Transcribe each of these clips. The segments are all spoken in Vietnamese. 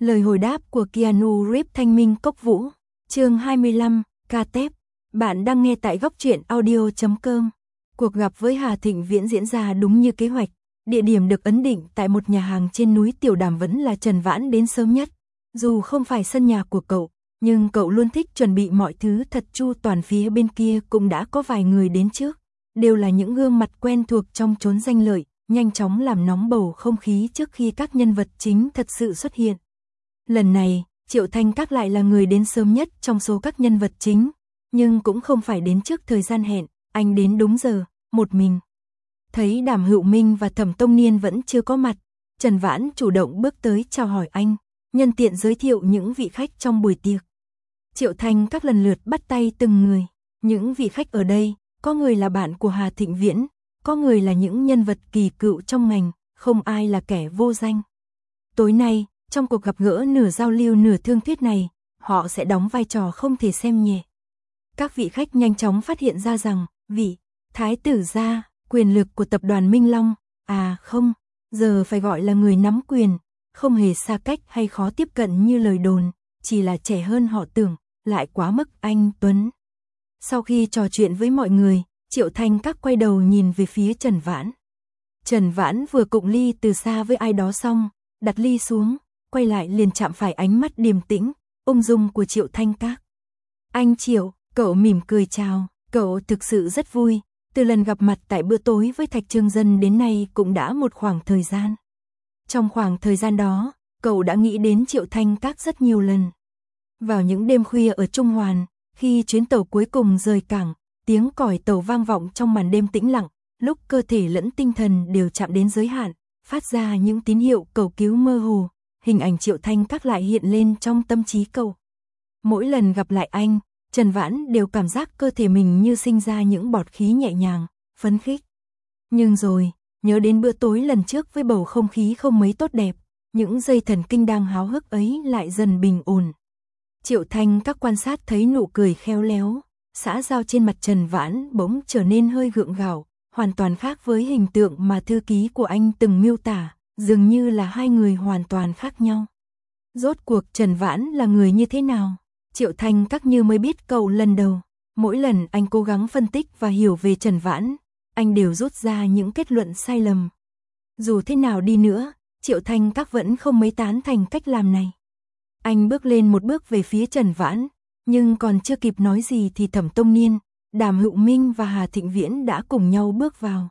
Lời hồi đáp của Keanu Reeves Thanh Minh Cốc Vũ. Chương 25, ca tép. Bạn đang nghe tại góc truyện audio.com. Cuộc gặp với Hà Thịnh Viễn diễn ra đúng như kế hoạch. Địa điểm được ấn định tại một nhà hàng trên núi Tiểu Đàm, vẫn là Trần Vãn đến sớm nhất. Dù không phải sân nhà của cậu, nhưng cậu luôn thích chuẩn bị mọi thứ thật chu toàn. Phía bên kia cũng đã có vài người đến trước. Đều là những gương mặt quen thuộc trong chốn danh lợi, nhanh chóng làm nóng bầu không khí trước khi các nhân vật chính thật sự xuất hiện. Lần này, Triệu Thanh Các lại là người đến sớm nhất trong số các nhân vật chính, nhưng cũng không phải đến trước thời gian hẹn, anh đến đúng giờ, một mình. Thấy Đàm Hữu Minh và Thẩm Tông Niên vẫn chưa có mặt, Trần Vãn chủ động bước tới chào hỏi anh, nhân tiện giới thiệu những vị khách trong buổi tiệc. Triệu Thanh Các lần lượt bắt tay từng người, những vị khách ở đây, có người là bạn của Hà Thịnh Viễn, có người là những nhân vật kỳ cựu trong ngành, không ai là kẻ vô danh. Tối nay, trong cuộc gặp gỡ nửa giao lưu nửa thương thuyết này, họ sẽ đóng vai trò không thể xem nhẹ. Các vị khách nhanh chóng phát hiện ra rằng, vị thái tử gia, quyền lực của tập đoàn Minh Long, không, giờ phải gọi là người nắm quyền, không hề xa cách hay khó tiếp cận như lời đồn, chỉ là trẻ hơn họ tưởng, lại quá mức anh tuấn. Sau khi trò chuyện với mọi người, Triệu Thanh Các quay đầu nhìn về phía Trần Vãn. Trần Vãn vừa cụng ly từ xa với ai đó xong, đặt ly xuống, quay lại liền chạm phải ánh mắt điềm tĩnh, ung dung của Triệu Thanh Các. Anh Triệu, cậu mỉm cười chào, cậu thực sự rất vui, từ lần gặp mặt tại bữa tối với Thạch Trương Dân đến nay cũng đã một khoảng thời gian. Trong khoảng thời gian đó, cậu đã nghĩ đến Triệu Thanh Các rất nhiều lần. Vào những đêm khuya ở Trung Hoàn, khi chuyến tàu cuối cùng rời cảng, tiếng còi tàu vang vọng trong màn đêm tĩnh lặng, lúc cơ thể lẫn tinh thần đều chạm đến giới hạn, phát ra những tín hiệu cầu cứu mơ hồ, hình ảnh Triệu Thanh Các lại hiện lên trong tâm trí cậu. Mỗi lần gặp lại anh, Trần Vãn đều cảm giác cơ thể mình như sinh ra những bọt khí nhẹ nhàng, phấn khích. Nhưng rồi, nhớ đến bữa tối lần trước với bầu không khí không mấy tốt đẹp, những dây thần kinh đang háo hức ấy lại dần bình ổn. Triệu Thanh Các quan sát thấy nụ cười khéo léo, xã giao trên mặt Trần Vãn bỗng trở nên hơi gượng gạo, hoàn toàn khác với hình tượng mà thư ký của anh từng miêu tả, dường như là hai người hoàn toàn khác nhau. Rốt cuộc Trần Vãn là người như thế nào? Triệu Thanh Các như mới biết cậu lần đầu. Mỗi lần anh cố gắng phân tích và hiểu về Trần Vãn, anh đều rút ra những kết luận sai lầm. Dù thế nào đi nữa, Triệu Thanh Các vẫn không mấy tán thành cách làm này. Anh bước lên một bước về phía Trần Vãn, nhưng còn chưa kịp nói gì thì Thẩm Tông Niên, Đàm Hữu Minh và Hà Thịnh Viễn đã cùng nhau bước vào.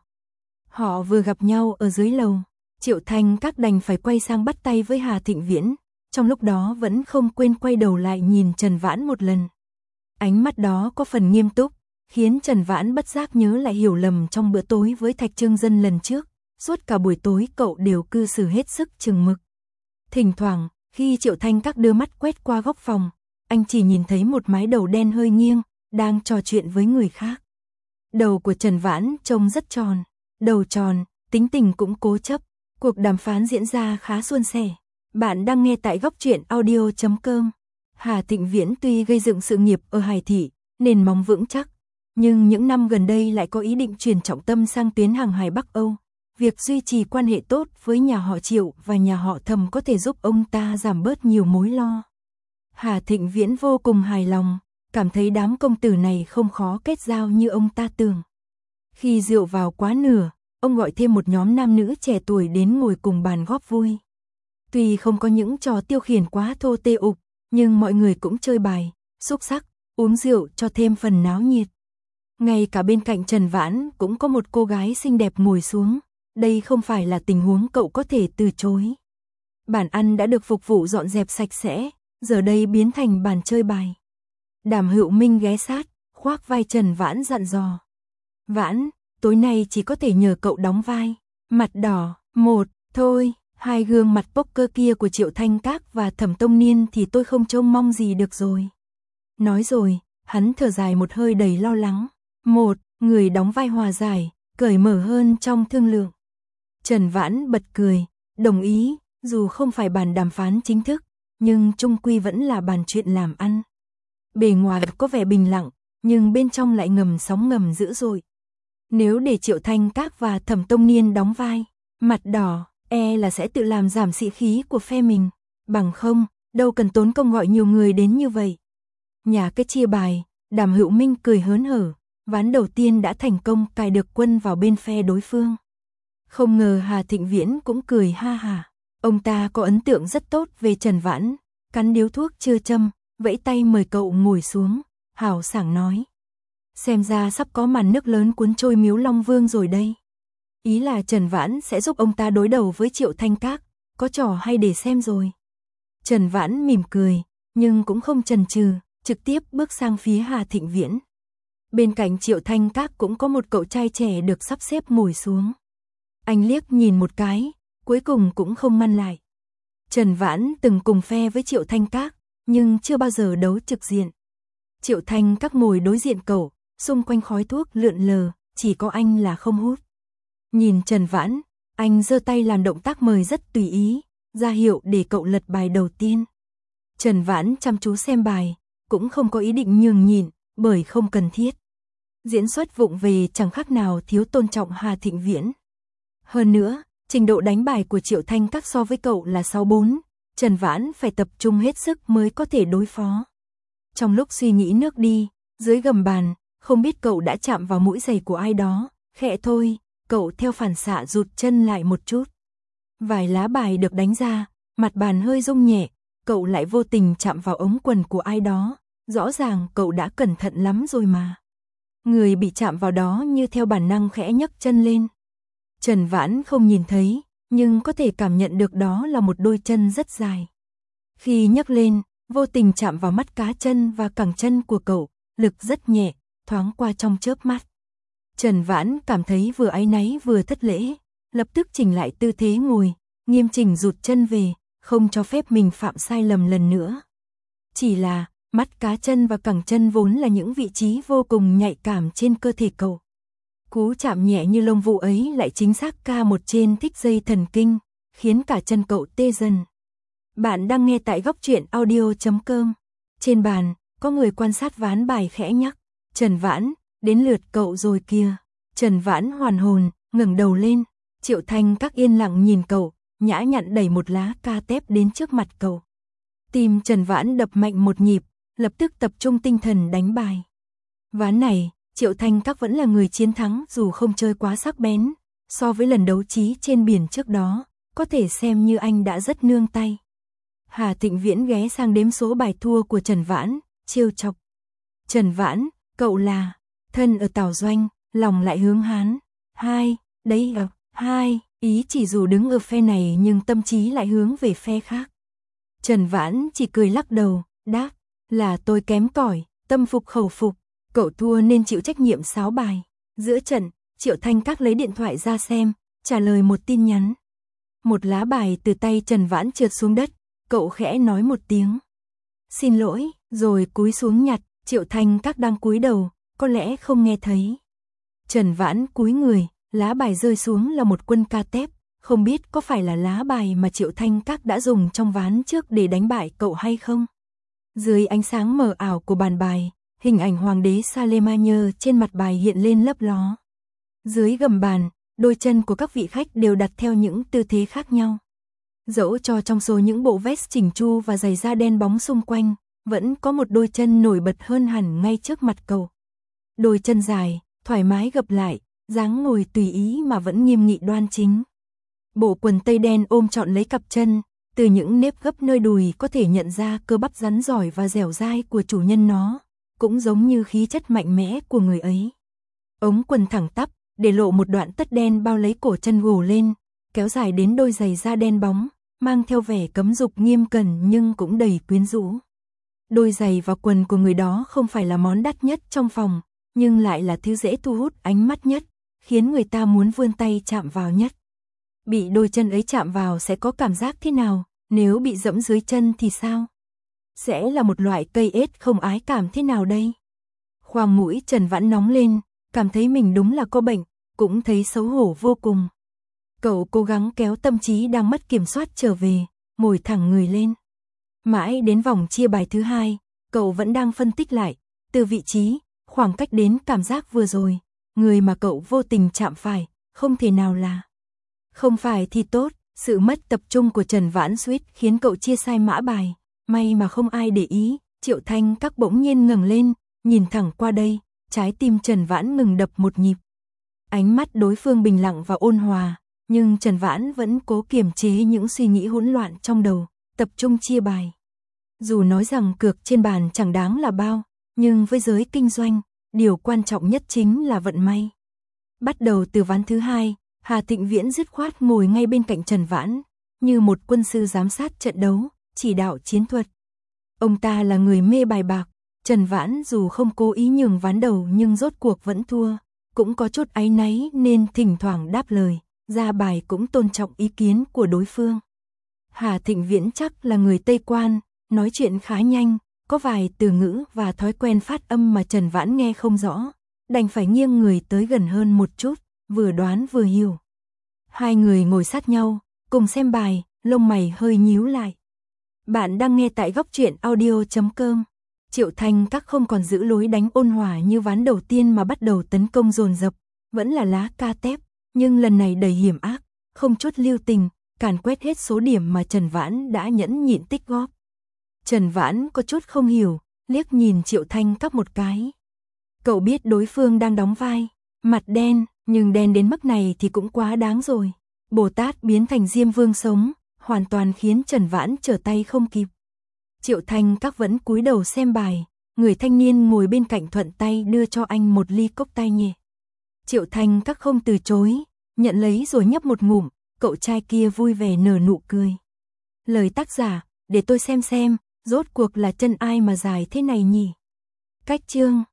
Họ vừa gặp nhau ở dưới lầu, Triệu Thanh Các đành phải quay sang bắt tay với Hà Thịnh Viễn, trong lúc đó vẫn không quên quay đầu lại nhìn Trần Vãn một lần. Ánh mắt đó có phần nghiêm túc, khiến Trần Vãn bất giác nhớ lại hiểu lầm trong bữa tối với Thạch Trương Dân lần trước, suốt cả buổi tối cậu đều cư xử hết sức chừng mực. Thỉnh thoảng, khi Triệu Thanh Các đưa mắt quét qua góc phòng, anh chỉ nhìn thấy một mái đầu đen hơi nghiêng, đang trò chuyện với người khác. Đầu của Trần Vãn trông rất tròn, đầu tròn, tính tình cũng cố chấp, cuộc đàm phán diễn ra khá suôn sẻ. Bạn đang nghe tại góc truyện audio.com. Hà Thịnh Viễn tuy gây dựng sự nghiệp ở Hải Thị, nền móng vững chắc, nhưng những năm gần đây lại có ý định chuyển trọng tâm sang tuyến hàng hải Bắc Âu. Việc duy trì quan hệ tốt với nhà họ Triệu và nhà họ Thẩm có thể giúp ông ta giảm bớt nhiều mối lo. Hà Thịnh Viễn vô cùng hài lòng, cảm thấy đám công tử này không khó kết giao như ông ta tưởng. Khi rượu vào quá nửa, ông gọi thêm một nhóm nam nữ trẻ tuổi đến ngồi cùng bàn góp vui. Tuy không có những trò tiêu khiển quá thô tê ục, nhưng mọi người cũng chơi bài, xúc xắc, uống rượu cho thêm phần náo nhiệt. Ngay cả bên cạnh Trần Vãn cũng có một cô gái xinh đẹp ngồi xuống, đây không phải là tình huống cậu có thể từ chối. Bàn ăn đã được phục vụ dọn dẹp sạch sẽ, giờ đây biến thành bàn chơi bài. Đàm Hữu Minh ghé sát, khoác vai Trần Vãn dặn dò. Vãn, tối nay chỉ có thể nhờ cậu đóng vai. Mặt đỏ, một, thôi, hai gương mặt poker kia của Triệu Thanh Các và Thẩm Tông Niên thì tôi không trông mong gì được rồi. Nói rồi, hắn thở dài một hơi đầy lo lắng. Một, người đóng vai hòa giải, cởi mở hơn trong thương lượng. Trần Vãn bật cười, đồng ý, dù không phải bàn đàm phán chính thức, nhưng chung quy vẫn là bàn chuyện làm ăn. Bề ngoài có vẻ bình lặng, nhưng bên trong lại ngầm sóng ngầm dữ dội. Nếu để Triệu Thanh Các và Thẩm Tông Niên đóng vai, mặt đỏ, là sẽ tự làm giảm sĩ khí của phe mình. bằng không, đâu cần tốn công gọi nhiều người đến như vậy. Nhà cái chia bài, Đàm Hữu Minh cười hớn hở, ván đầu tiên đã thành công cài được quân vào bên phe đối phương. Không ngờ Hà Thịnh Viễn cũng cười ha hả. Ông ta có ấn tượng rất tốt về Trần Vãn, cắn điếu thuốc chưa châm, vẫy tay mời cậu ngồi xuống, hào sảng nói. Xem ra sắp có màn nước lớn cuốn trôi Miếu Long Vương rồi đây. Ý là Trần Vãn sẽ giúp ông ta đối đầu với Triệu Thanh Các, có trò hay để xem rồi. Trần Vãn mỉm cười, nhưng cũng không chần chừ, trực tiếp bước sang phía Hà Thịnh Viễn. Bên cạnh Triệu Thanh Các cũng có một cậu trai trẻ được sắp xếp ngồi xuống. Anh liếc nhìn một cái, cuối cùng cũng không măn lại. Trần Vãn từng cùng phe với Triệu Thanh Các, nhưng chưa bao giờ đấu trực diện. Triệu Thanh Các ngồi đối diện cậu, xung quanh khói thuốc lượn lờ, chỉ có anh là không hút. Nhìn Trần Vãn, anh giơ tay làm động tác mời rất tùy ý, ra hiệu để cậu lật bài đầu tiên. Trần Vãn chăm chú xem bài, cũng không có ý định nhường nhịn, bởi không cần thiết. Diễn xuất vụng về chẳng khác nào thiếu tôn trọng Hà Thịnh Viễn. Hơn nữa, trình độ đánh bài của Triệu Thanh Các so với cậu là 6-4, Trần Vãn phải tập trung hết sức mới có thể đối phó. Trong lúc suy nghĩ nước đi, dưới gầm bàn, không biết cậu đã chạm vào mũi giày của ai đó, khẽ thôi, cậu theo phản xạ rụt chân lại một chút. Vài lá bài được đánh ra, mặt bàn hơi rung nhẹ, cậu lại vô tình chạm vào ống quần của ai đó, rõ ràng cậu đã cẩn thận lắm rồi mà. Người bị chạm vào đó như theo bản năng khẽ nhấc chân lên. Trần Vãn không nhìn thấy, nhưng có thể cảm nhận được đó là một đôi chân rất dài. Khi nhấc lên, vô tình chạm vào mắt cá chân và cẳng chân của cậu, lực rất nhẹ, thoáng qua trong chớp mắt. Trần Vãn cảm thấy vừa áy náy vừa thất lễ, lập tức chỉnh lại tư thế ngồi, nghiêm chỉnh rụt chân về, không cho phép mình phạm sai lầm lần nữa. Chỉ là, mắt cá chân và cẳng chân vốn là những vị trí vô cùng nhạy cảm trên cơ thể cậu. Cú chạm nhẹ như lông vũ ấy lại chính xác ca một trên thích dây thần kinh, khiến cả chân cậu tê dần. Bạn đang nghe tại góc truyện audio.com. Trên bàn, có người quan sát ván bài khẽ nhắc. Trần Vãn, đến lượt cậu rồi kìa. Trần Vãn hoàn hồn, ngẩng đầu lên. Triệu Thanh Các yên lặng nhìn cậu, nhã nhặn đẩy một lá ca tép đến trước mặt cậu. Tim Trần Vãn đập mạnh một nhịp, lập tức tập trung tinh thần đánh bài. Ván này, Triệu Thanh Các vẫn là người chiến thắng dù không chơi quá sắc bén. So với lần đấu trí trên biển trước đó, có thể xem như anh đã rất nương tay. Hà Thịnh Viễn ghé sang đếm số bài thua của Trần Vãn, trêu chọc. Trần Vãn, cậu là, thân ở Tào Doanh, lòng lại hướng Hán. 2, đấy à, 2, ý chỉ dù đứng ở phe này nhưng tâm trí lại hướng về phe khác. Trần Vãn chỉ cười lắc đầu, đáp, là tôi kém cỏi, tâm phục khẩu phục, cậu thua nên chịu trách nhiệm sáo bài. Giữa trận, Triệu Thanh Các lấy điện thoại ra xem, trả lời một tin nhắn. Một lá bài từ tay Trần Vãn trượt xuống đất, cậu khẽ nói một tiếng. Xin lỗi, rồi cúi xuống nhặt, Triệu Thanh Các đang cúi đầu, có lẽ không nghe thấy. Trần Vãn cúi người, lá bài rơi xuống là một quân ca tép, không biết có phải là lá bài mà Triệu Thanh Các đã dùng trong ván trước để đánh bại cậu hay không. Dưới ánh sáng mờ ảo của bàn bài, hình ảnh hoàng đế Charlemagne trên mặt bài hiện lên lấp ló. Dưới gầm bàn, đôi chân của các vị khách đều đặt theo những tư thế khác nhau. Dẫu cho trong số những bộ vest chỉnh chu và giày da đen bóng xung quanh, vẫn có một đôi chân nổi bật hơn hẳn ngay trước mặt cậu. Đôi chân dài, thoải mái gập lại, dáng ngồi tùy ý mà vẫn nghiêm nghị đoan chính. Bộ quần tây đen ôm trọn lấy cặp chân, từ những nếp gấp nơi đùi có thể nhận ra cơ bắp rắn giỏi và dẻo dai của chủ nhân nó, cũng giống như khí chất mạnh mẽ của người ấy. Ống quần thẳng tắp, để lộ một đoạn tất đen bao lấy cổ chân gồ lên, kéo dài đến đôi giày da đen bóng, mang theo vẻ cấm dục nghiêm cẩn nhưng cũng đầy quyến rũ. Đôi giày và quần của người đó không phải là món đắt nhất trong phòng, nhưng lại là thứ dễ thu hút ánh mắt nhất, khiến người ta muốn vươn tay chạm vào nhất. Bị đôi chân ấy chạm vào sẽ có cảm giác thế nào, nếu bị dẫm dưới chân thì sao? Sẽ là một loại cây ết không ái cảm thế nào đây? Khoang mũi Trần Vãn nóng lên, cảm thấy mình đúng là có bệnh, cũng thấy xấu hổ vô cùng. Cậu cố gắng kéo tâm trí đang mất kiểm soát trở về, ngồi thẳng người lên. Mãi đến vòng chia bài thứ 2, cậu vẫn đang phân tích lại, từ vị trí, khoảng cách đến cảm giác vừa rồi, người mà cậu vô tình chạm phải, không thể nào là. Không phải thì tốt, Sự mất tập trung của Trần Vãn suýt khiến cậu chia sai mã bài, may mà không ai để ý. Triệu Thanh Các bỗng nhiên ngẩng lên, nhìn thẳng qua đây, trái tim Trần Vãn ngừng đập một nhịp. Ánh mắt đối phương bình lặng và ôn hòa, nhưng Trần Vãn vẫn cố kiềm chế những suy nghĩ hỗn loạn trong đầu, tập trung chia bài. Dù nói rằng cược trên bàn chẳng đáng là bao, nhưng với giới kinh doanh, điều quan trọng nhất chính là vận may. Bắt đầu từ ván thứ 2, Hà Thịnh Viễn dứt khoát ngồi ngay bên cạnh Trần Vãn, như một quân sư giám sát trận đấu, chỉ đạo chiến thuật. Ông ta là người mê bài bạc, Trần Vãn dù không cố ý nhường ván đầu nhưng rốt cuộc vẫn thua, cũng có chút áy náy nên thỉnh thoảng đáp lời, ra bài cũng tôn trọng ý kiến của đối phương. Hà Thịnh Viễn chắc là người Tây Quan, nói chuyện khá nhanh, có vài từ ngữ và thói quen phát âm mà Trần Vãn nghe không rõ, đành phải nghiêng người tới gần hơn một chút, vừa đoán vừa hiểu. Hai người ngồi sát nhau, cùng xem bài, lông mày hơi nhíu lại. Bạn đang nghe tại góc truyện audio.com. Triệu Thanh Các không còn giữ lối đánh ôn hòa như ván đầu tiên mà bắt đầu tấn công dồn dập, vẫn là lá ca tép, nhưng lần này đầy hiểm ác, không chút lưu tình, càn quét hết số điểm mà Trần Vãn đã nhẫn nhịn tích góp. Trần Vãn có chút không hiểu, liếc nhìn Triệu Thanh Các một cái. Cậu biết đối phương đang đóng vai, mặt đen, nhưng đen đến mức này thì cũng quá đáng rồi. Bồ Tát biến thành Diêm Vương sống, hoàn toàn khiến Trần Vãn trở tay không kịp. Triệu Thanh Các vẫn cúi đầu xem bài, người thanh niên ngồi bên cạnh thuận tay đưa cho anh một ly cốc tai nhẹ. Triệu Thanh Các không từ chối, nhận lấy rồi nhấp một ngụm, cậu trai kia vui vẻ nở nụ cười. Lời tác giả, để tôi xem, rốt cuộc là chân ai mà dài thế này nhỉ? Cách chương